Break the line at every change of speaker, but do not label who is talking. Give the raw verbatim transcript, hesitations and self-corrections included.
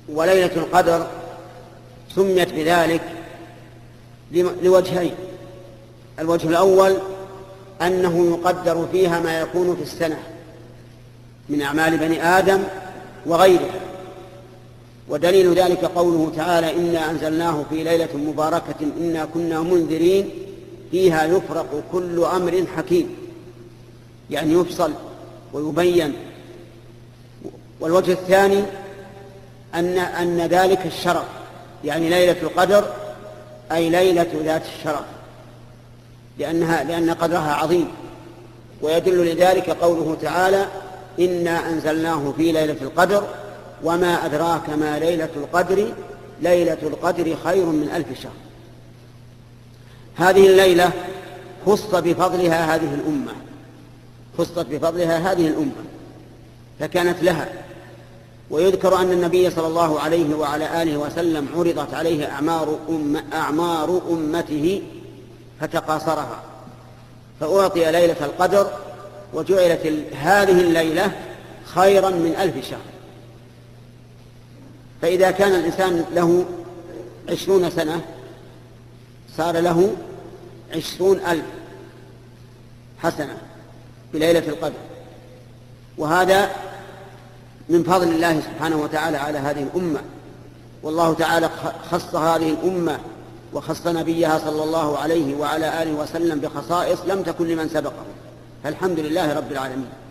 وليلة القدر سميت بذلك لوجهين. الوجه الأول أنه يقدر فيها ما يكون في السنة من أعمال بني آدم وغيرها، ودليل ذلك قوله تعالى: إنا أنزلناه في ليلة مباركة إنا كنا منذرين فيها يفرق كل أمر حكيم، يعني يفصل ويبين. والوجه الثاني أن, أن ذلك الشرف، يعني ليلة القدر أي ليلة ذات الشرف، لأنها لأن قدرها عظيم. ويدل لذلك قوله تعالى: إنا أنزلناه في ليلة القدر وما أدراك ما ليلة القدر ليلة القدر خير من ألف شهر. هذه الليلة خص بفضلها هذه الأمة خصت بفضلها هذه الأمة فكانت لها. ويذكر أن النبي صلى الله عليه وعلى آله وسلم عرضت عليه أعمار, أم أعمار أمته فتقاصرها فأعطي ليلة القدر، وجعلت هذه الليلة خيرا من ألف شهر. فإذا كان الإنسان له عشرون سنة صار له عشرون ألف حسنة بليلة القدر، وهذا من فضل الله سبحانه وتعالى على هذه الأمة. والله تعالى خص هذه الأمة وخص نبيها صلى الله عليه وعلى آله وسلم بخصائص لم تكن لمن سبقه، فالحمد لله رب العالمين.